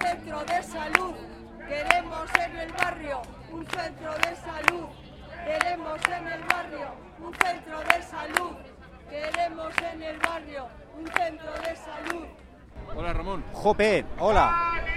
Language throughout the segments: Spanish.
centro de salud. Queremos en el barrio un centro de salud. Queremos en el barrio un centro de salud. Queremos en el barrio un centro de salud. Hola, Ramón. Jope, hola.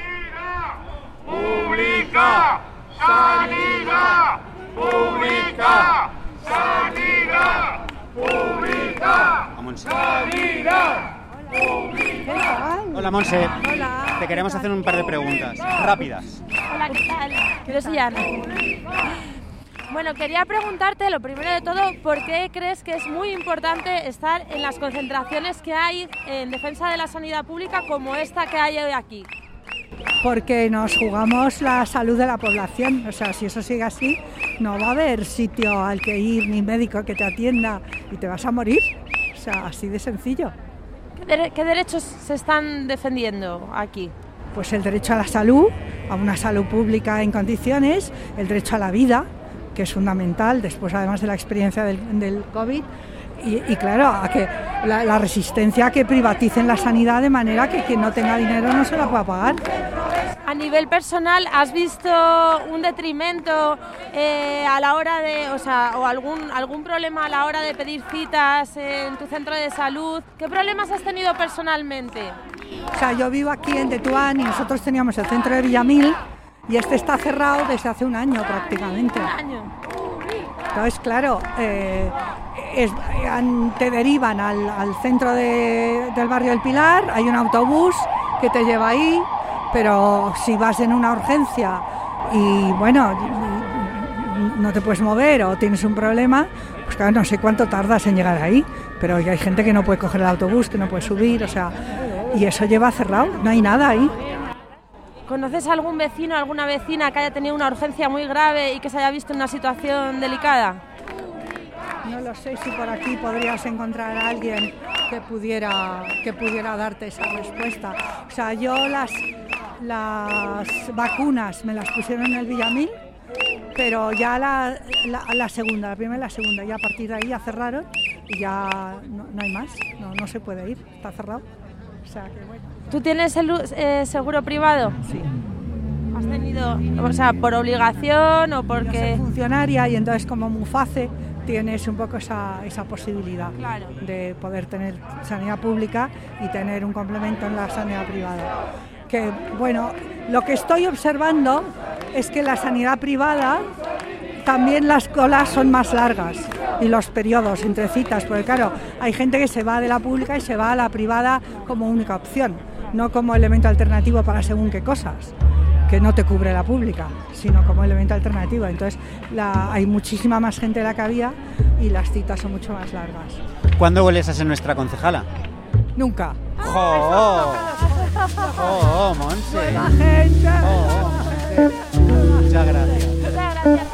Pública, sanidad, pública, sanidad, pública, sanidad, pública. Hola, Monse. Hola. Te queremos hacer un par de preguntas rápidas. Hola, ¿qué tal? Yo soy Ana. Bueno, quería preguntarte, lo primero de todo, ¿por qué crees que es muy importante estar en las concentraciones que hay en defensa de la sanidad pública como esta que hay hoy aquí? Porque nos jugamos la salud de la población, o sea, si eso sigue así, no va a haber sitio al que ir ni médico que te atienda y te vas a morir, o sea, así de sencillo. ¿Qué derechos se están defendiendo aquí? Pues el derecho a la salud, a una salud pública en condiciones, el derecho a la vida, que es fundamental, después además de la experiencia del COVID, y claro, a que la resistencia a que privaticen la sanidad de manera que quien no tenga dinero no se la pueda pagar. A nivel personal, ¿has visto un detrimento a la hora de, o algún problema a la hora de pedir citas en tu centro de salud? ¿Qué problemas has tenido personalmente? O sea, yo vivo aquí en Tetuán y nosotros teníamos el centro de Villamil y este está cerrado desde hace un año prácticamente. ¿Un año? Entonces, claro, te derivan al centro del barrio del Pilar, hay un autobús que te lleva ahí, pero si vas en una urgencia y bueno, no te puedes mover o tienes un problema, pues claro, no sé cuánto tardas en llegar ahí, pero hay gente que no puede coger el autobús, que no puede subir, o sea, y eso lleva cerrado, no hay nada ahí. ¿Conoces a algún vecino, alguna vecina que haya tenido una urgencia muy grave y que se haya visto en una situación delicada? No lo sé si por aquí podrías encontrar a alguien que pudiera darte esa respuesta. O sea, yo las vacunas me las pusieron en el Villamil, pero ya la segunda, la primera y la segunda, ya a partir de ahí ya cerraron y ya no hay más, no se puede ir, está cerrado. O sea, que bueno. ¿Tú tienes seguro privado? Sí. ¿Has tenido, o sea, por obligación o porque...? Yo soy funcionaria y entonces como Muface tienes un poco esa posibilidad, claro, de poder tener sanidad pública y tener un complemento en la sanidad privada. Que bueno, lo que estoy observando es que la sanidad privada también las colas son más largas y los periodos entre citas, porque claro, hay gente que se va de la pública y se va a la privada como única opción, no como elemento alternativo para según qué cosas, que no te cubre la pública, sino como elemento alternativo. Entonces hay muchísima más gente de la que había y las citas son mucho más largas. ¿Cuándo vuelves a ser nuestra concejala? Nunca. ¡Jo! ¡Jo, Monse! ¡Buena gente! Muchas gracias. Muchas gracias.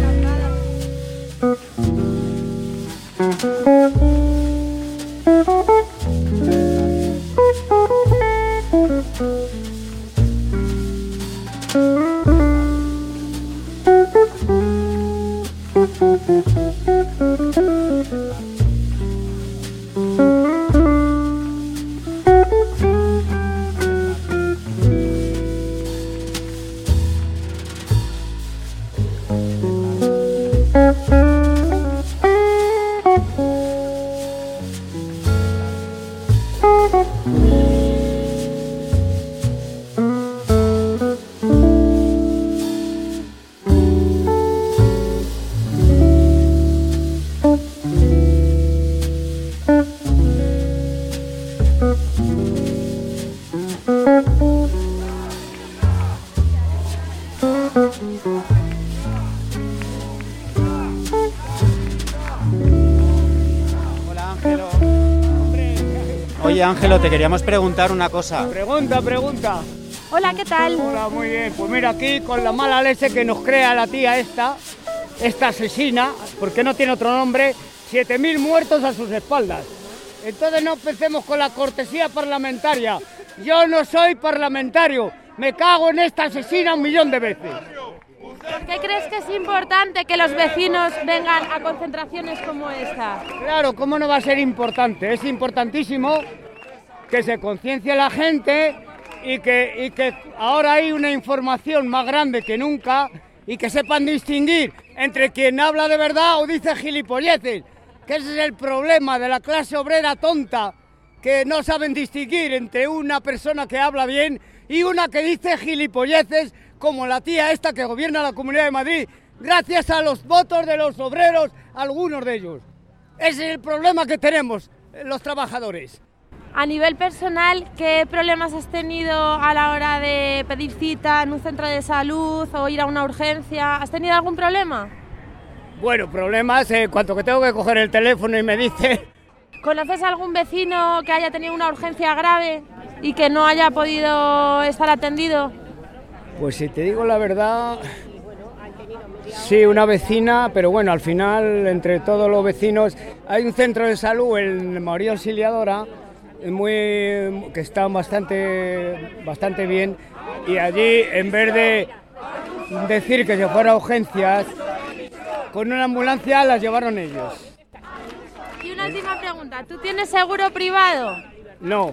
Oye, Ángelo, te queríamos preguntar una cosa. Pregunta. Hola, ¿qué tal? Hola, muy bien. Pues mira, aquí con la mala leche que nos crea la tía esta asesina, porque no tiene otro nombre, 7.000 muertos a sus espaldas. Entonces no empecemos con la cortesía parlamentaria. Yo no soy parlamentario, me cago en esta asesina 1.000.000 de veces. ¿Por qué crees que es importante que los vecinos vengan a concentraciones como esta? Claro, ¿cómo no va a ser importante? Es importantísimo que se conciencie la gente y que ahora hay una información más grande que nunca y que sepan distinguir entre quien habla de verdad o dice gilipolleces, que ese es el problema de la clase obrera tonta, que no saben distinguir entre una persona que habla bien y una que dice gilipolleces, como la tía esta que gobierna la Comunidad de Madrid, gracias a los votos de los obreros, algunos de ellos. Ese es el problema que tenemos los trabajadores. A nivel personal, ¿qué problemas has tenido a la hora de pedir cita en un centro de salud o ir a una urgencia? ¿Has tenido algún problema? Bueno, problemas, cuanto que tengo que coger el teléfono y me dice... ¿Conoces a algún vecino que haya tenido una urgencia grave y que no haya podido estar atendido? Pues si te digo la verdad, sí, una vecina, pero bueno, al final, entre todos los vecinos, hay un centro de salud, el María Auxiliadora, que está bastante bien, y allí, en vez de decir que se fuera a urgencias, con una ambulancia las llevaron ellos. Y una última pregunta, ¿tú tienes seguro privado? No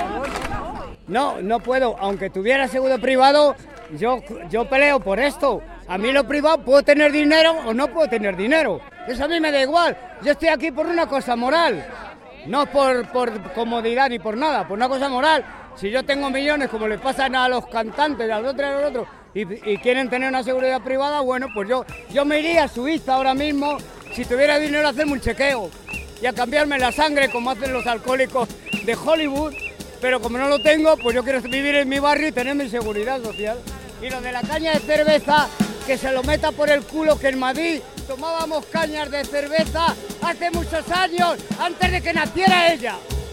puedo, aunque tuviera seguro privado, yo peleo por esto. A mí lo privado, puedo tener dinero o no puedo tener dinero, eso a mí me da igual. Yo estoy aquí por una cosa moral, no por comodidad ni por nada, por una cosa moral. Si yo tengo millones, como le pasan a los cantantes, a los otros, y quieren tener una seguridad privada, bueno, pues yo me iría a Suiza ahora mismo, si tuviera dinero, a hacerme un chequeo y a cambiarme la sangre como hacen los alcohólicos de Hollywood, pero como no lo tengo, pues yo quiero vivir en mi barrio y tener mi seguridad social. Y lo de la caña de cerveza, que se lo meta por el culo, que en Madrid tomábamos cañas de cerveza hace muchos años, antes de que naciera ella.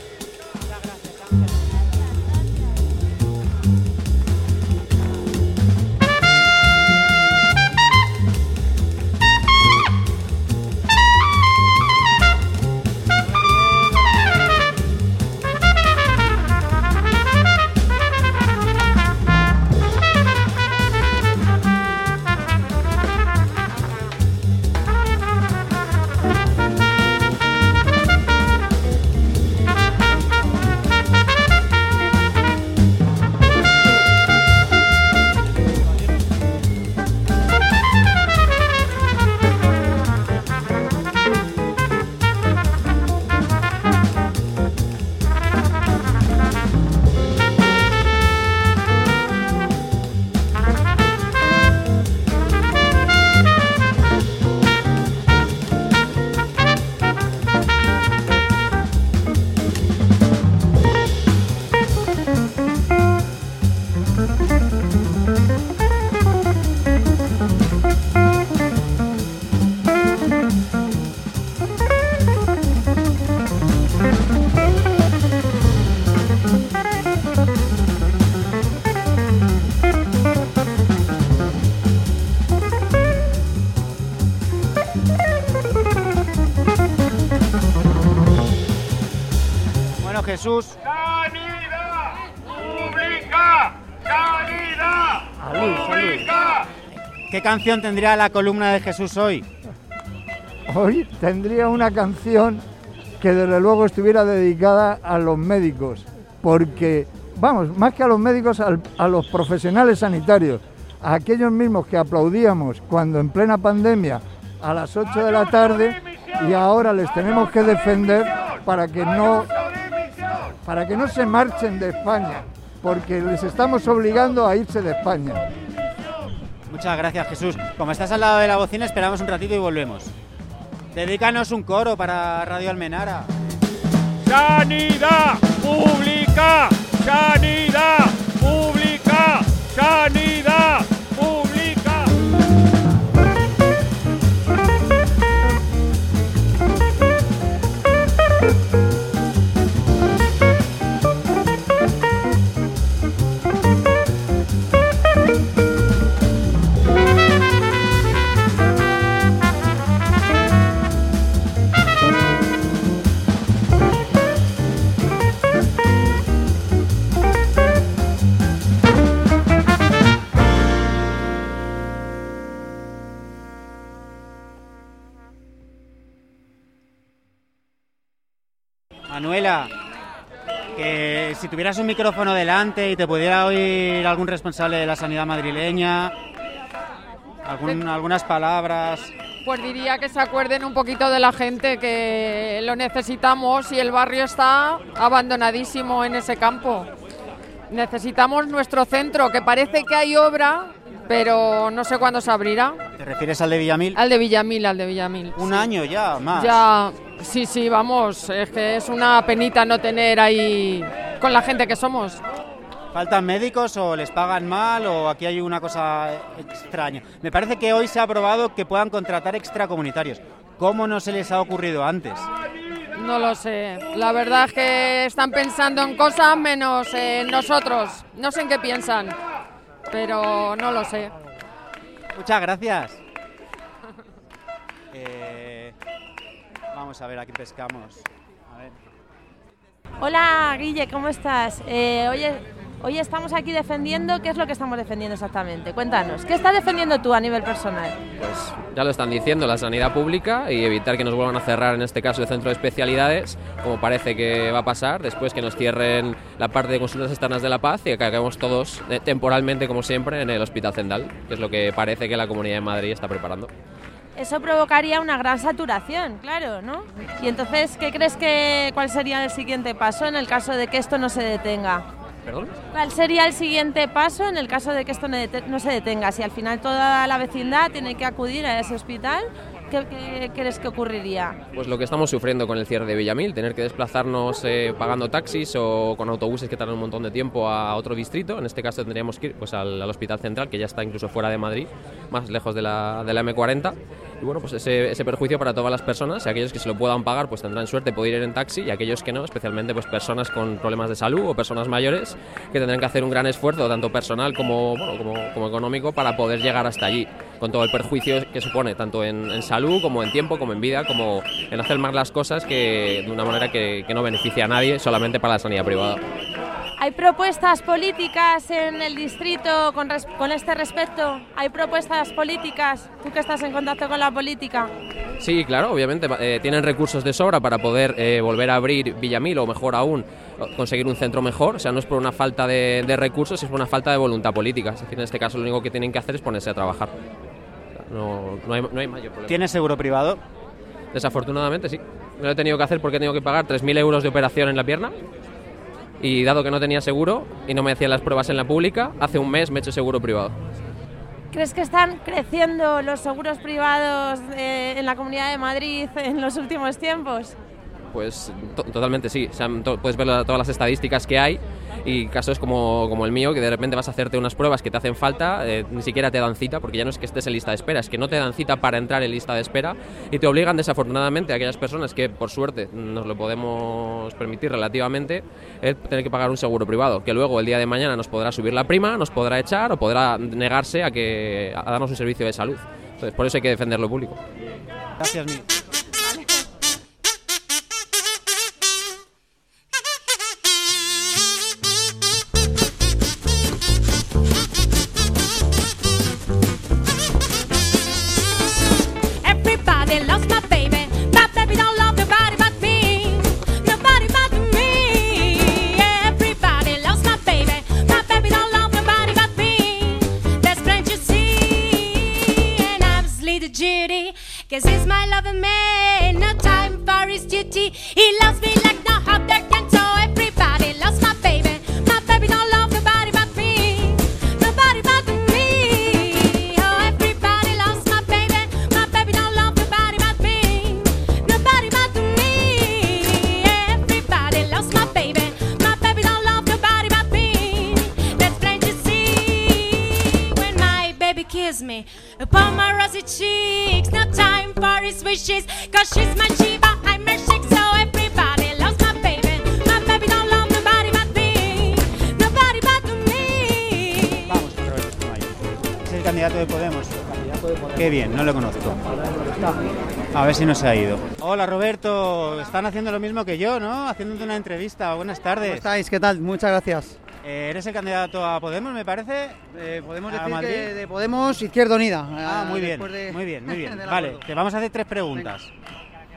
Jesús. ¡Sanidad pública! ¡Sanidad pública! ¿Qué canción tendría la columna de Jesús hoy? Hoy tendría una canción que desde luego estuviera dedicada a los médicos, porque, vamos, más que a los médicos, a los profesionales sanitarios, a aquellos mismos que aplaudíamos cuando en plena pandemia a las 8 de la tarde y ahora les tenemos que defender para que no se marchen de España, porque les estamos obligando a irse de España. Muchas gracias, Jesús. Como estás al lado de la bocina, esperamos un ratito y volvemos. Dedícanos un coro para Radio Almenara. ¡Sanidad pública! ¡Sanidad pública! ¡Sanidad pública! Manuela, que Si tuvieras un micrófono delante y te pudiera oír algún responsable de la sanidad madrileña, algunas palabras. Pues diría que se acuerden un poquito de la gente, que lo necesitamos y el barrio está abandonadísimo en ese campo. Necesitamos nuestro centro, que parece que hay obra, pero no sé cuándo se abrirá. ¿Te refieres al de Villamil? Al de Villamil. Un año ya, más. Ya, sí, vamos, es que es una penita no tener ahí con la gente que somos. ¿Faltan médicos o les pagan mal o aquí hay una cosa extraña? Me parece que hoy se ha aprobado que puedan contratar extracomunitarios. ¿Cómo no se les ha ocurrido antes? No lo sé. La verdad es que están pensando en cosas menos en nosotros. No sé en qué piensan, pero no lo sé. Muchas gracias. Vamos a ver, aquí pescamos. A ver. Hola, Guille, ¿cómo estás? Hoy estamos aquí defendiendo. ¿Qué es lo que estamos defendiendo exactamente? Cuéntanos, ¿qué estás defendiendo tú a nivel personal? Pues ya lo están diciendo, la sanidad pública y evitar que nos vuelvan a cerrar, en este caso, el centro de especialidades, como parece que va a pasar, después que nos cierren la parte de consultas externas de La Paz y que acabemos todos temporalmente, como siempre, en el Hospital Zendal, que es lo que parece que la Comunidad de Madrid está preparando. Eso provocaría una gran saturación, claro, ¿no? Y entonces, ¿cuál sería el siguiente paso en el caso de que esto no se detenga? ¿Perdón? ¿Cuál sería el siguiente paso en el caso de que esto no se detenga? Si al final toda la vecindad tiene que acudir a ese hospital, ¿qué crees que ocurriría? Pues lo que estamos sufriendo con el cierre de Villamil, tener que desplazarnos pagando taxis o con autobuses que tardan un montón de tiempo a otro distrito. En este caso tendríamos que ir pues, al Hospital Central, que ya está incluso fuera de Madrid, más lejos de la M40. Y bueno, pues ese perjuicio para todas las personas, y aquellos que se lo puedan pagar pues tendrán suerte de poder ir en taxi, y aquellos que no, especialmente pues personas con problemas de salud o personas mayores, que tendrán que hacer un gran esfuerzo, tanto personal como económico, para poder llegar hasta allí, con todo el perjuicio que supone, tanto en salud, como en tiempo, como en vida, como en hacer más las cosas que de una manera que no beneficia a nadie, solamente para la sanidad privada. ¿Hay propuestas políticas en el distrito con este respecto? ¿Hay propuestas políticas? ¿Tú que estás en contacto con la política? Sí, claro, obviamente. Tienen recursos de sobra para poder volver a abrir Villamil, o mejor aún, conseguir un centro mejor. O sea, no es por una falta de recursos, es por una falta de voluntad política. Es decir, en este caso lo único que tienen que hacer es ponerse a trabajar. No hay mayor problema. ¿Tienes seguro privado? Desafortunadamente sí. Me lo he tenido que hacer porque he tenido que pagar 3.000 euros de operación en la pierna. Y dado que no tenía seguro y no me hacían las pruebas en la pública, hace un mes me he hecho seguro privado. ¿Crees que están creciendo los seguros privados en la Comunidad de Madrid en los últimos tiempos? Pues totalmente sí. O sea, puedes ver todas las estadísticas que hay, y casos como el mío, que de repente vas a hacerte unas pruebas que te hacen falta, ni siquiera te dan cita, porque ya no es que estés en lista de espera, es que no te dan cita para entrar en lista de espera, y te obligan, desafortunadamente, a aquellas personas que por suerte nos lo podemos permitir relativamente, tener que pagar un seguro privado, que luego el día de mañana nos podrá subir la prima, nos podrá echar o podrá negarse a darnos un servicio de salud. Entonces, por eso hay que defender lo público. Gracias, Miguel. Cause he's my loving man, no time for his duty. He loves me like no other can, so everybody loves my baby. My baby don't love nobody but me, nobody but me. Oh, everybody loves my baby. My baby don't love nobody but me, nobody but me. Everybody loves my baby. My baby don't love nobody but me. That's plain to see when my baby kisses me upon my rosy cheeks. No time for his wishes, cause she's my Shiva, I'm her chick, so everybody loves my baby. My baby don't love nobody but me, nobody but me. Vamos, Roberto Mayo. Es el candidato de Podemos. Qué bien, no lo conozco. A ver si no se ha ido. Hola, Roberto. Están haciendo lo mismo que yo, ¿no? Haciéndote una entrevista. Buenas tardes. ¿Cómo estáis? ¿Qué tal? Muchas gracias. ¿Eres el candidato a Podemos, me parece? Podemos decir que de Podemos, Izquierda Unida. Muy bien, muy bien. Vale, te vamos a hacer 3 preguntas.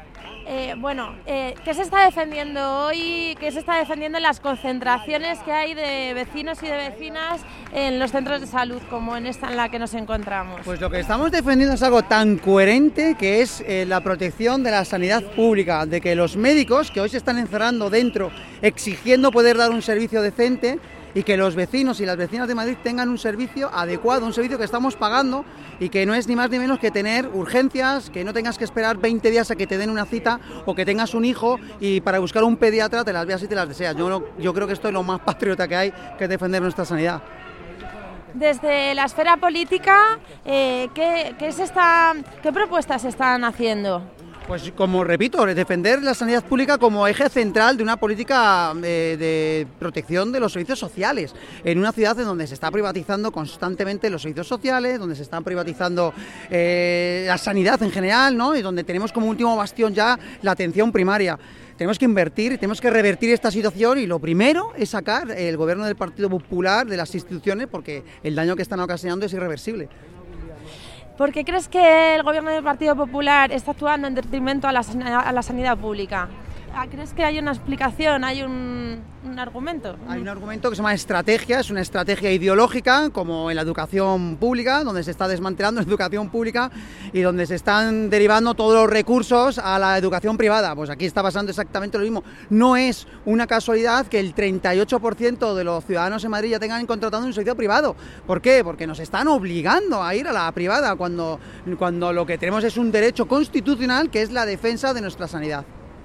¿Qué se está defendiendo hoy? ¿Qué se está defendiendo en las concentraciones que hay de vecinos y de vecinas en los centros de salud, como en esta en la que nos encontramos? Pues lo que estamos defendiendo es algo tan coherente que es la protección de la sanidad pública, de que los médicos que hoy se están encerrando dentro exigiendo poder dar un servicio decente y que los vecinos y las vecinas de Madrid tengan un servicio adecuado, un servicio que estamos pagando y que no es ni más ni menos que tener urgencias, que no tengas que esperar 20 días a que te den una cita o que tengas un hijo y para buscar un pediatra te las veas y te las deseas. Yo creo que esto es lo más patriota que hay, que es defender nuestra sanidad. Desde la esfera política, ¿qué propuestas se están haciendo? Pues como repito, defender la sanidad pública como eje central de una política de protección de los servicios sociales, en una ciudad en donde se está privatizando constantemente los servicios sociales, donde se está privatizando la sanidad en general, ¿no? Y donde tenemos como último bastión ya la atención primaria. Tenemos que invertir, tenemos que revertir esta situación y lo primero es sacar el gobierno del Partido Popular de las instituciones porque el daño que están ocasionando es irreversible. ¿Por qué crees que el gobierno del Partido Popular está actuando en detrimento a la sanidad pública? ¿Crees que hay una explicación, hay un argumento? Hay un argumento que se llama estrategia, es una estrategia ideológica, como en la educación pública, donde se está desmantelando la educación pública y donde se están derivando todos los recursos a la educación privada. Pues aquí está pasando exactamente lo mismo. No es una casualidad que el 38% de los ciudadanos en Madrid ya tengan contratado un servicio privado. ¿Por qué? Porque nos están obligando a ir a la privada cuando lo que tenemos es un derecho constitucional que es la defensa de nuestra sanidad.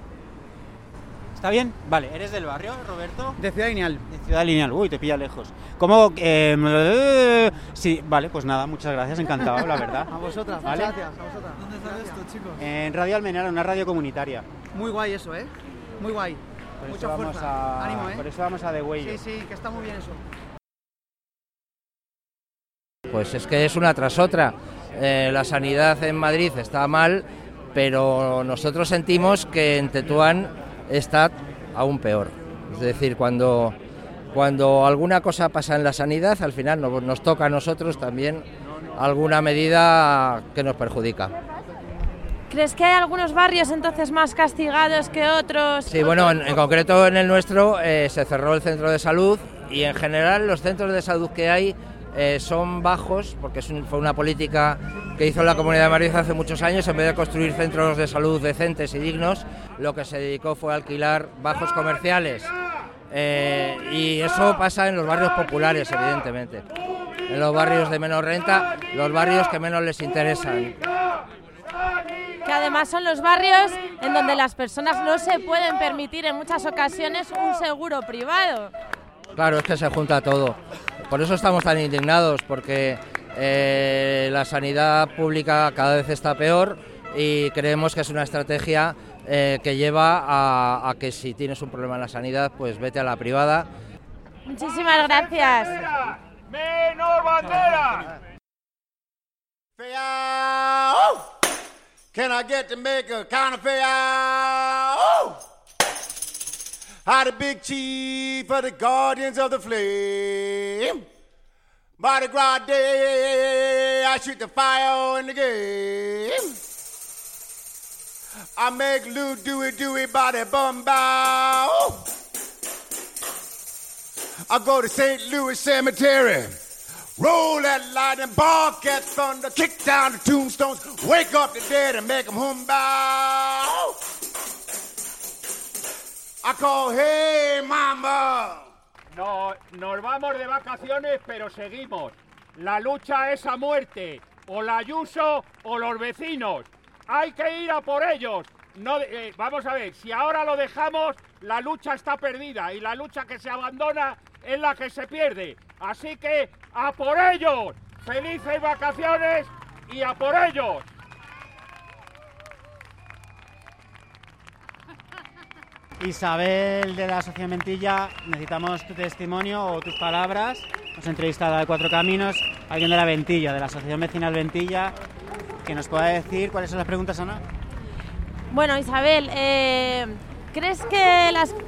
¿Está bien? Vale, ¿eres del barrio, Roberto? De Ciudad Lineal. De Ciudad Lineal, uy, te pilla lejos. ¿Cómo? Sí, vale, pues nada, muchas gracias, encantado, la verdad. A vosotras, ¿vale? Muchas gracias, a vosotras. ¿Dónde sale esto, chicos? En Radio Almenara, una radio comunitaria. Muy guay eso, muy guay. Mucha fuerza, ánimo, Por eso vamos a The Way. Sí, que está muy bien eso. Pues es que es una tras otra. La sanidad en Madrid está mal, pero nosotros sentimos que en Tetuán está aún peor. Es decir, cuando alguna cosa pasa en la sanidad, al final nos toca a nosotros también alguna medida que nos perjudica. ¿Crees que hay algunos barrios entonces más castigados que otros? Sí, bueno, en concreto en el nuestro se cerró el centro de salud y en general los centros de salud que hay son bajos, porque fue una política que hizo la Comunidad de Madrid hace muchos años. En vez de construir centros de salud decentes y dignos, lo que se dedicó fue a alquilar bajos comerciales. Y eso pasa en los barrios populares, evidentemente. En los barrios de menor renta, los barrios que menos les interesan. Que además son los barrios en donde las personas no se pueden permitir en muchas ocasiones un seguro privado. Claro, es que se junta todo. Por eso estamos tan indignados, porque la sanidad pública cada vez está peor y creemos que es una estrategia que lleva a que si tienes un problema en la sanidad, pues vete a la privada. Muchísimas gracias. ¡Menos bandera! Can I get to make a kind of fair? How the big chief of the Guardians of the Flame. Mardi Gras Day, I shoot the fire in the game. I make Lou Dewey body bum bow. I go to St. Louis Cemetery, roll that lightning, bark at thunder, kick down the tombstones, wake up the dead and make them hum bow. I call, hey mama. No, nos vamos de vacaciones, pero seguimos. La lucha es a muerte. O la Ayuso o los vecinos. Hay que ir a por ellos. No, vamos a ver, si ahora lo dejamos, la lucha está perdida. Y la lucha que se abandona es la que se pierde. Así que, ¡a por ellos! ¡Felices vacaciones y a por ellos! Isabel de la Asociación Ventilla, necesitamos tu testimonio o tus palabras. Nos ha entrevistado a Cuatro Caminos, alguien de la Ventilla, de la Asociación Vecinal Ventilla, que nos pueda decir cuáles son las preguntas, Ana. Bueno, Isabel, ¿crees que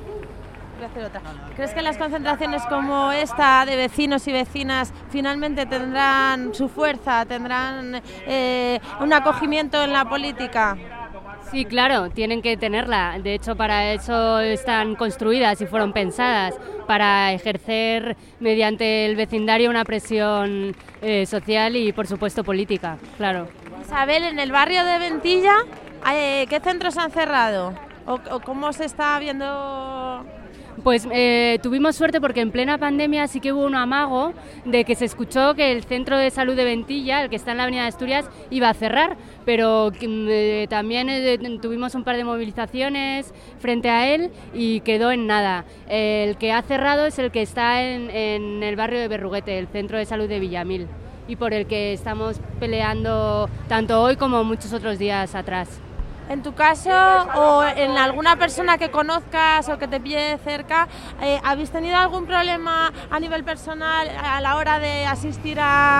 las concentraciones como esta de vecinos y vecinas finalmente tendrán su fuerza, tendrán un acogimiento en la política? Sí, claro, tienen que tenerla. De hecho, para eso están construidas y fueron pensadas, para ejercer mediante el vecindario una presión social y, por supuesto, política, claro. Isabel, en el barrio de Ventilla, ¿qué centros han cerrado? ¿O cómo se está viendo...? Pues tuvimos suerte porque en plena pandemia sí que hubo un amago de que se escuchó que el centro de salud de Ventilla, el que está en la avenida de Asturias, iba a cerrar, pero también tuvimos un par de movilizaciones frente a él y quedó en nada. El que ha cerrado es el que está en el barrio de Berruguete, el centro de salud de Villamil, y por el que estamos peleando tanto hoy como muchos otros días atrás. En tu caso, o en alguna persona que conozcas o que te pille cerca, ¿habéis tenido algún problema a nivel personal a la hora de asistir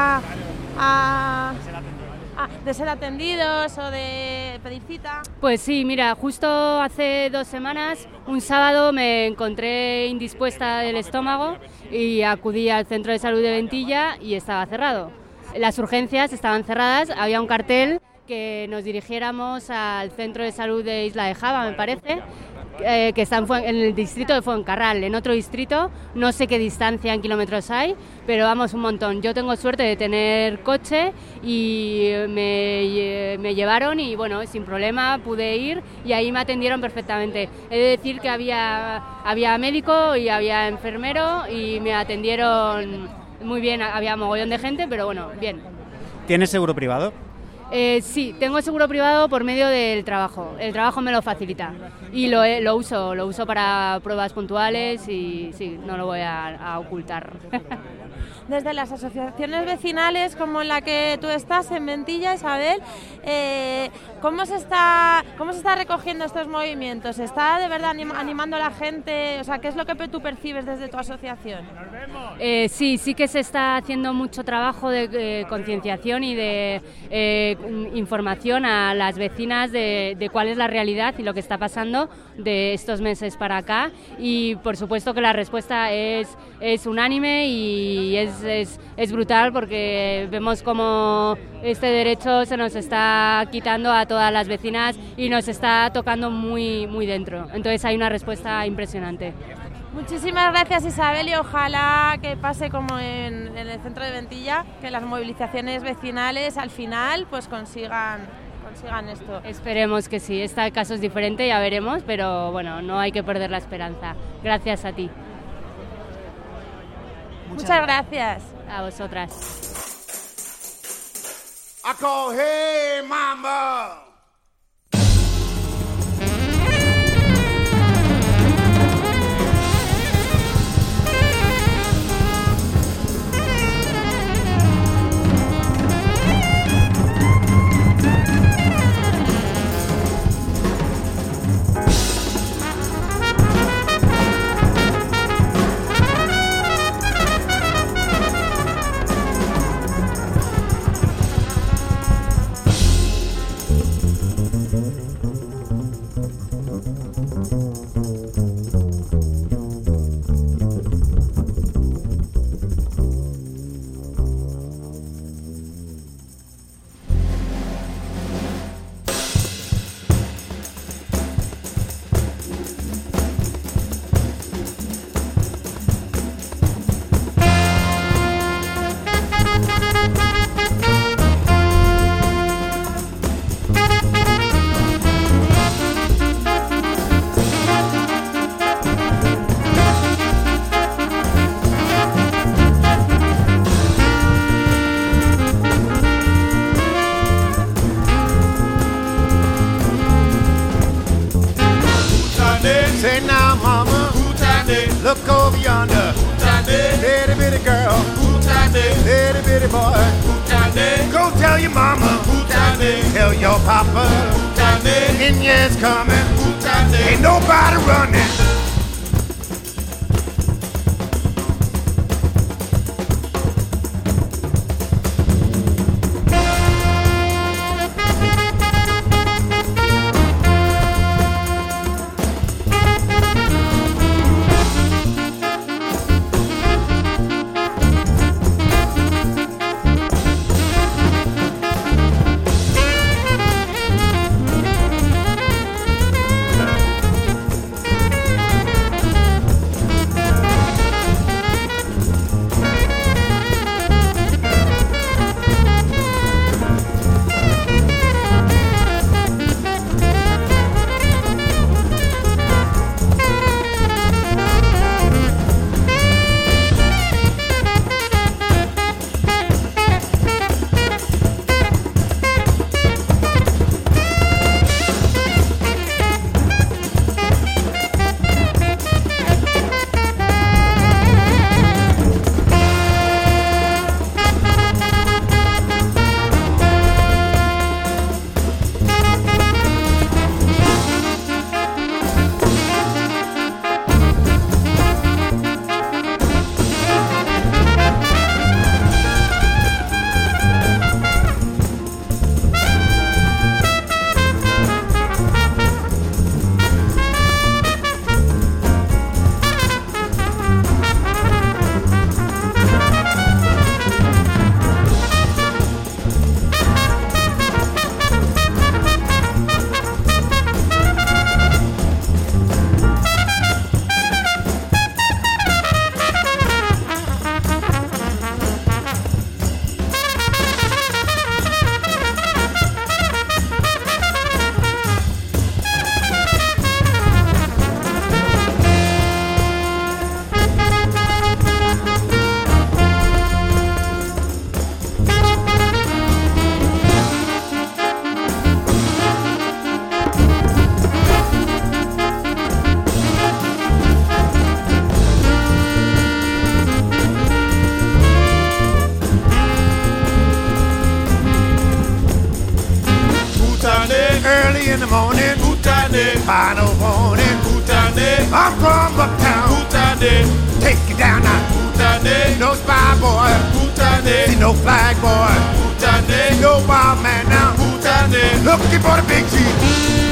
de ser atendidos o de pedir cita? Pues sí, mira, justo hace 2 semanas, un sábado me encontré indispuesta del estómago y acudí al centro de salud de Ventilla y estaba cerrado. Las urgencias estaban cerradas, había un cartel que nos dirigiéramos al centro de salud de Isla de Java, me parece, que está en el distrito de Fuencarral. En otro distrito, no sé qué distancia en kilómetros hay, pero vamos, un montón. Yo tengo suerte de tener coche y me llevaron y bueno, sin problema pude ir y ahí me atendieron perfectamente. He de decir que había médico y había enfermero y me atendieron muy bien, había mogollón de gente, pero bueno, bien. ¿Tienes seguro privado? Sí, tengo seguro privado por medio del trabajo. El trabajo me lo facilita y lo uso para pruebas puntuales y sí, no lo voy a ocultar. Desde las asociaciones vecinales como en la que tú estás, en Ventilla, Isabel, ¿cómo se está recogiendo estos movimientos? ¿Está de verdad animando a la gente? O sea, ¿qué es lo que tú percibes desde tu asociación? Sí que se está haciendo mucho trabajo de concienciación y de información a las vecinas de cuál es la realidad y lo que está pasando de estos meses para acá, y por supuesto que la respuesta es unánime y es brutal, porque vemos como este derecho se nos está quitando a todas las vecinas y nos está tocando muy, muy dentro. Entonces hay una respuesta impresionante. Muchísimas gracias, Isabel, y ojalá que pase como en el centro de Ventilla, que las movilizaciones vecinales al final pues consigan esto. Esperemos que sí. Este caso es diferente, ya veremos, pero bueno, no hay que perder la esperanza. Gracias a ti. Muchas gracias. A vosotras. I call, hey, mama. Say now, mama, look over yonder. Little bitty girl, little bitty boy. Go tell your mama, tell your papa, Indians coming, ain't nobody running. the morning, Bhutanese. Final warning, Bhutanese. I'm from uptown, Bhutanese. Take you down now, Bhutanese. No spy boy, Bhutanese. See no flag boy, Bhutanese. No wild man now, Bhutanese. Looking for the big G.